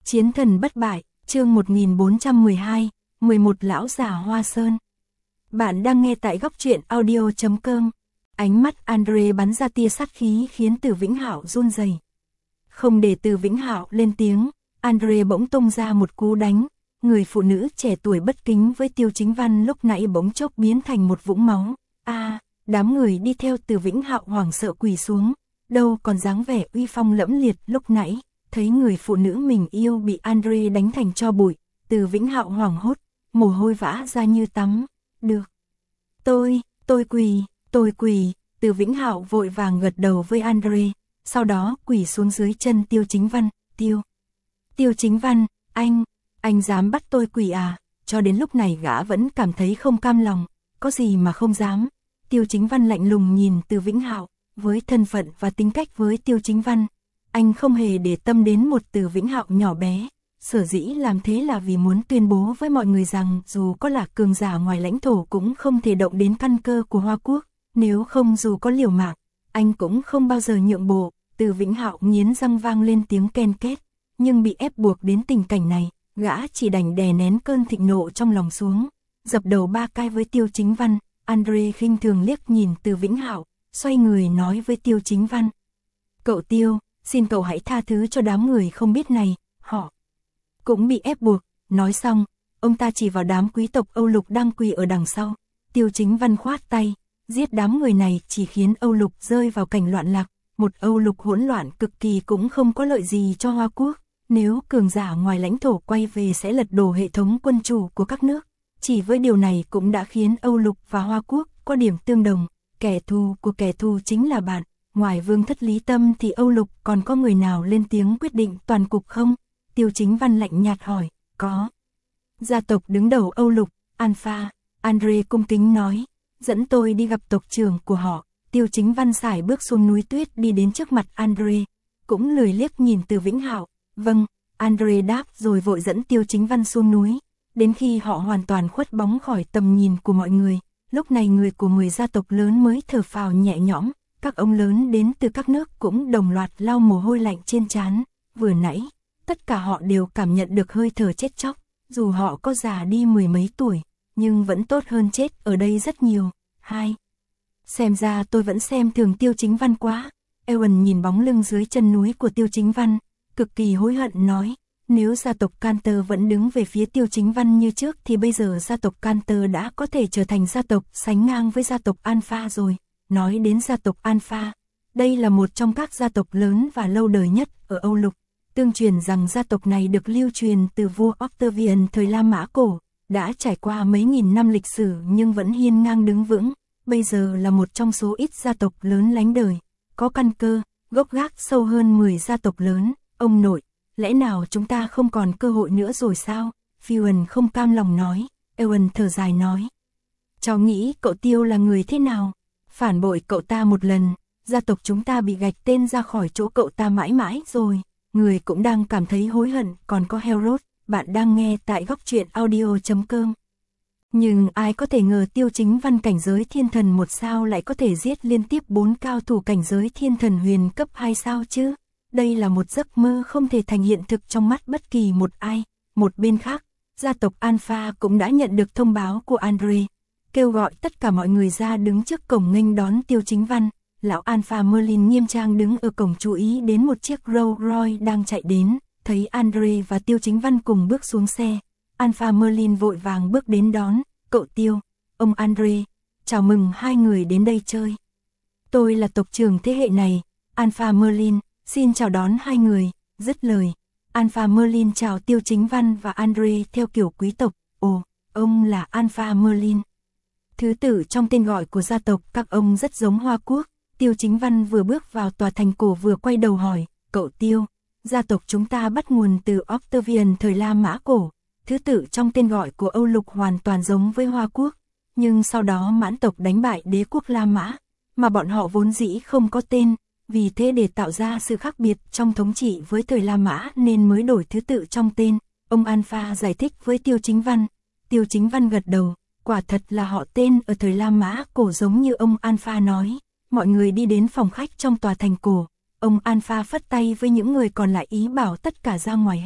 Chiến thần bất bại, chương 1412, 11 lão già Hoa Sơn. Bạn đang nghe tại góc truyện audio.com. Ánh mắt Andre bắn ra tia sát khí khiến Từ Vĩnh Hạo run rẩy. Không để Từ Vĩnh Hạo lên tiếng, Andre bỗng tung ra một cú đánh. Người phụ nữ trẻ tuổi bất kính với Tiêu Chính Văn lúc nãy bỗng chốc biến thành một vũng máu. Đám người đi theo Từ Vĩnh Hạo hoảng sợ quỳ xuống, đâu còn dáng vẻ uy phong lẫm liệt lúc nãy. Thấy người phụ nữ mình yêu bị Andre đánh thành tro bụi, Từ Vĩnh Hạo hoảng hốt, mồ hôi vã ra như tắm. Được. Tôi quỳ, Từ Vĩnh Hạo vội vàng gật đầu với Andre, sau đó quỳ xuống dưới chân Tiêu Chính Văn. Tiêu Chính Văn, anh dám bắt tôi quỳ à? Cho đến lúc này gã vẫn cảm thấy không cam lòng, có gì mà không dám. Tiêu Chính Văn lạnh lùng nhìn Từ Vĩnh Hạo, với thân phận và tính cách với Tiêu Chính Văn, anh không hề để tâm đến một Từ Vĩnh Hạo nhỏ bé. Sở dĩ làm thế là vì muốn tuyên bố với mọi người rằng dù có là cường giả ngoài lãnh thổ cũng không thể động đến căn cơ của Hoa Quốc, nếu không dù có liều mạng, anh cũng không bao giờ nhượng bộ. Từ Vĩnh Hạo nghiến răng vang lên tiếng ken két, nhưng bị ép buộc đến tình cảnh này, gã chỉ đành đè nén cơn thịnh nộ trong lòng xuống, dập đầu ba cái với Tiêu Chính Văn. Andre khinh thường liếc nhìn Từ Vĩnh Hạo, xoay người nói với Tiêu Chính Văn: "Cậu Tiêu, xin cậu hãy tha thứ cho đám người không biết này, họ cũng bị ép buộc." Nói xong, ông ta chỉ vào đám quý tộc Âu Lục đang quỳ ở đằng sau. Tiêu Chính Văn khoát tay: "Giết đám người này chỉ khiến Âu Lục rơi vào cảnh loạn lạc, một Âu Lục hỗn loạn cực kỳ cũng không có lợi gì cho Hoa Quốc. Nếu cường giả ngoài lãnh thổ quay về sẽ lật đổ hệ thống quân chủ của các nước. Chỉ với điều này cũng đã khiến Âu Lục và Hoa Quốc có điểm tương đồng, kẻ thù của kẻ thù chính là bạn. Ngoài Vương Thất Lý Tâm thì Âu Lục còn có người nào lên tiếng quyết định toàn cục không?" Tiêu Chính Văn lạnh nhạt hỏi. "Có. Gia tộc đứng đầu Âu Lục, Alpha." Andre cung kính nói. "Dẫn tôi đi gặp tộc trưởng của họ." Tiêu Chính Văn sải bước xuống núi tuyết đi đến trước mặt Andre, cũng lười liếc nhìn Từ Vĩnh Hạo. "Vâng." Andre đáp rồi vội dẫn Tiêu Chính Văn xuống núi. Đến khi họ hoàn toàn khuất bóng khỏi tầm nhìn của mọi người, lúc này người của 10 gia tộc lớn mới thở phào nhẹ nhõm. Các ông lớn đến từ các nước cũng đồng loạt lau mồ hôi lạnh trên trán. Vừa nãy, tất cả họ đều cảm nhận được hơi thở chết chóc, dù họ có già đi mười mấy tuổi, nhưng vẫn tốt hơn chết ở đây rất nhiều. Xem ra tôi vẫn xem thường Tiêu Chính Văn quá. Ewan nhìn bóng lưng dưới chân núi của Tiêu Chính Văn, cực kỳ hối hận nói, nếu gia tộc Cantor vẫn đứng về phía Tiêu Chính Văn như trước thì bây giờ gia tộc Cantor đã có thể trở thành gia tộc sánh ngang với gia tộc Alpha rồi. Nói đến gia tộc Alpha, đây là một trong các gia tộc lớn và lâu đời nhất ở Âu Lục. Tương truyền rằng gia tộc này được lưu truyền từ vua Octavian thời La Mã cổ, đã trải qua mấy nghìn năm lịch sử nhưng vẫn hiên ngang đứng vững. Bây giờ là một trong số ít gia tộc lớn lánh đời, có căn cơ, gốc gác sâu hơn 10 gia tộc lớn. Ông nội, lẽ nào chúng ta không còn cơ hội nữa rồi sao? Phewan không cam lòng nói. Ewan thở dài nói, cháu nghĩ cậu Tiêu là người thế nào? Phản bội cậu ta một lần, gia tộc chúng ta bị gạch tên ra khỏi chỗ cậu ta mãi mãi rồi. Người cũng đang cảm thấy hối hận. Còn có Herod, bạn đang nghe tại góc truyện audio.com. Nhưng ai có thể ngờ Tiêu Chính Văn cảnh giới thiên thần 1 sao lại có thể giết liên tiếp 4 cao thủ cảnh giới thiên thần huyền cấp 2 sao chứ? Đây là một giấc mơ không thể thành hiện thực trong mắt bất kỳ một ai. Một bên khác, gia tộc Alpha cũng đã nhận được thông báo của Andre, kêu gọi tất cả mọi người ra đứng trước cổng nghênh đón Tiêu Chính Văn. Lão Alpha Merlin nghiêm trang đứng ở cổng chú ý đến một chiếc Rolls Royce đang chạy đến, thấy Andre và Tiêu Chính Văn cùng bước xuống xe. Alpha Merlin vội vàng bước đến đón. "Cậu Tiêu, ông Andre, chào mừng hai người đến đây chơi. Tôi là tộc trưởng thế hệ này, Alpha Merlin, xin chào đón hai người." Dứt lời, Alpha Merlin chào Tiêu Chính Văn và Andre theo kiểu quý tộc. "Ồ, ông là Alpha Merlin." Thứ tự trong tên gọi của gia tộc các ông rất giống Hoa Quốc. Tiêu Chính Văn vừa bước vào tòa thành cổ vừa quay đầu hỏi, "Cậu Tiêu, gia tộc chúng ta bắt nguồn từ Octavian thời La Mã cổ. Thứ tự trong tên gọi của Âu Lục hoàn toàn giống với Hoa Quốc, nhưng sau đó Mãn tộc đánh bại đế quốc La Mã, mà bọn họ vốn dĩ không có tên, vì thế để tạo ra sự khác biệt trong thống trị với thời La Mã nên mới đổi thứ tự trong tên." Ông Alpha giải thích với Tiêu Chính Văn. Tiêu Chính Văn gật đầu, quả thật là họ tên ở thời La Mã cổ giống như ông Alpha nói. Mọi người đi đến phòng khách trong tòa thành cổ. Ông Alpha phất tay với những người còn lại ý bảo tất cả ra ngoài hết.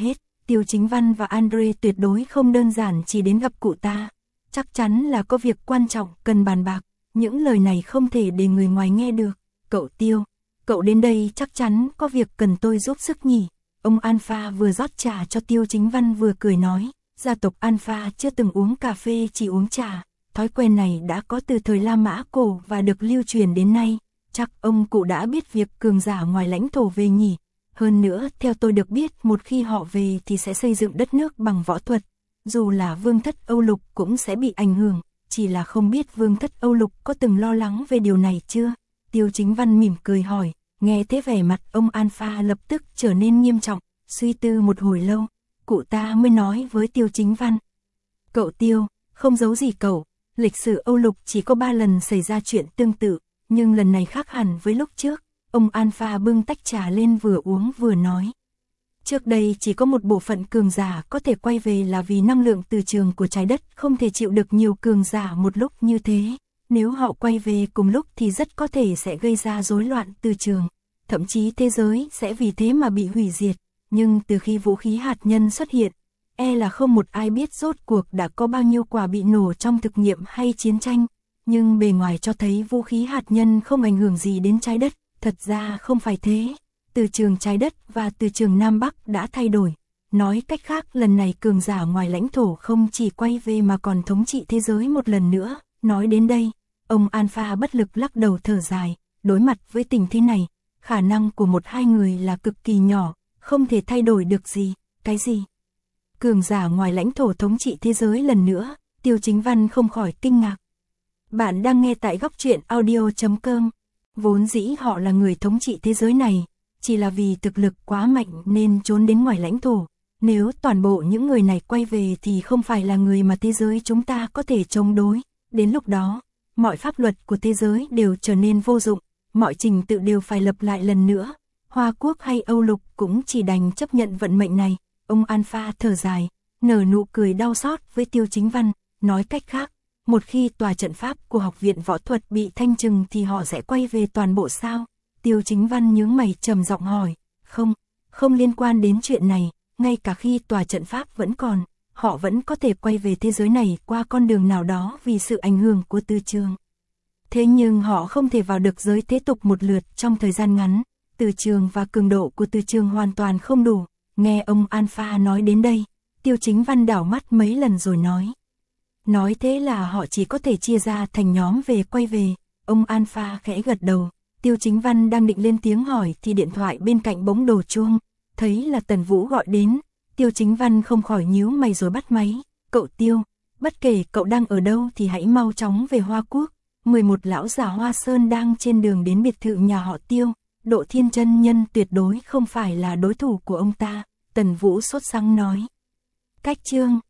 Tiêu Chính Văn và Andre tuyệt đối không đơn giản chỉ đến gặp cụ ta. Chắc chắn là có việc quan trọng cần bàn bạc. Những lời này không thể để người ngoài nghe được. Cậu Tiêu, cậu đến đây chắc chắn có việc cần tôi giúp sức nhỉ. Ông Alpha vừa rót trà cho Tiêu Chính Văn vừa cười nói. Gia tộc Alpha chưa từng uống cà phê, chỉ uống trà. Thói quen này đã có từ thời La Mã cổ và được lưu truyền đến nay. Chắc ông cụ đã biết việc cường giả ngoài lãnh thổ về nhỉ. Hơn nữa, theo tôi được biết, một khi họ về thì sẽ xây dựng đất nước bằng võ thuật. Dù là Vương thất Âu Lục cũng sẽ bị ảnh hưởng, chỉ là không biết Vương thất Âu Lục có từng lo lắng về điều này chưa? Tiêu Chính Văn mỉm cười hỏi, nghe thế vẻ mặt ông Alpha lập tức trở nên nghiêm trọng, suy tư một hồi lâu, cụ ta mới nói với Tiêu Chính Văn. Cậu Tiêu, không giấu gì cậu, lịch sử Âu Lục chỉ có 3 lần xảy ra chuyện tương tự, nhưng lần này khác hẳn với lúc trước. Ông Alpha bưng tách trà lên vừa uống vừa nói. Trước đây chỉ có một bộ phận cường giả có thể quay về là vì năng lượng từ trường của trái đất không thể chịu được nhiều cường giả một lúc như thế. Nếu họ quay về cùng lúc thì rất có thể sẽ gây ra rối loạn từ trường. Thậm chí thế giới sẽ vì thế mà bị hủy diệt. Nhưng từ khi vũ khí hạt nhân xuất hiện, là không một ai biết rốt cuộc đã có bao nhiêu quả bị nổ trong thực nghiệm hay chiến tranh. Nhưng bề ngoài cho thấy vũ khí hạt nhân không ảnh hưởng gì đến trái đất. Thật ra không phải thế, từ trường trái đất và từ trường Nam Bắc đã thay đổi. Nói cách khác, lần này cường giả ngoài lãnh thổ không chỉ quay về mà còn thống trị thế giới một lần nữa. Nói đến đây, ông Alpha bất lực lắc đầu thở dài, đối mặt với tình thế này, khả năng của một hai người là cực kỳ nhỏ, không thể thay đổi được gì. Cái gì? Cường giả ngoài lãnh thổ thống trị thế giới lần nữa, Tiêu Chính Văn không khỏi kinh ngạc. Bạn đang nghe tại góc truyện audio.com. Vốn dĩ họ là người thống trị thế giới này, chỉ là vì thực lực quá mạnh nên trốn đến ngoài lãnh thổ. Nếu toàn bộ những người này quay về thì không phải là người mà thế giới chúng ta có thể chống đối. Đến lúc đó, mọi pháp luật của thế giới đều trở nên vô dụng, mọi trình tự đều phải lập lại lần nữa. Hoa Quốc hay Âu Lục cũng chỉ đành chấp nhận vận mệnh này. Ông Alpha thở dài, nở nụ cười đau xót với Tiêu Chính Văn, nói cách khác. Một khi tòa trận pháp của học viện võ thuật bị thanh trừng thì họ sẽ quay về toàn bộ sao? Tiêu Chính Văn nhướng mày trầm giọng hỏi. Không liên quan đến chuyện này, ngay cả khi tòa trận pháp vẫn còn, họ vẫn có thể quay về thế giới này qua con đường nào đó vì sự ảnh hưởng của từ trường. Thế nhưng họ không thể vào được giới thế tục một lượt trong thời gian ngắn, từ trường và cường độ của từ trường hoàn toàn không đủ. Nghe ông Alpha nói đến đây, Tiêu Chính Văn đảo mắt mấy lần rồi nói. Nói thế là họ chỉ có thể chia ra thành nhóm về quay về. Ông Alpha khẽ gật đầu. Tiêu Chính Văn đang định lên tiếng hỏi thì điện thoại bên cạnh bỗng đổ chuông. Thấy là Tần Vũ gọi đến. Tiêu Chính Văn không khỏi nhíu mày rồi bắt máy. Cậu Tiêu, bất kể cậu đang ở đâu thì hãy mau chóng về Hoa Quốc. 11 lão già Hoa Sơn đang trên đường đến biệt thự nhà họ Tiêu. Độ Thiên chân nhân tuyệt đối không phải là đối thủ của ông ta. Tần Vũ sốt sắng nói. Cách chương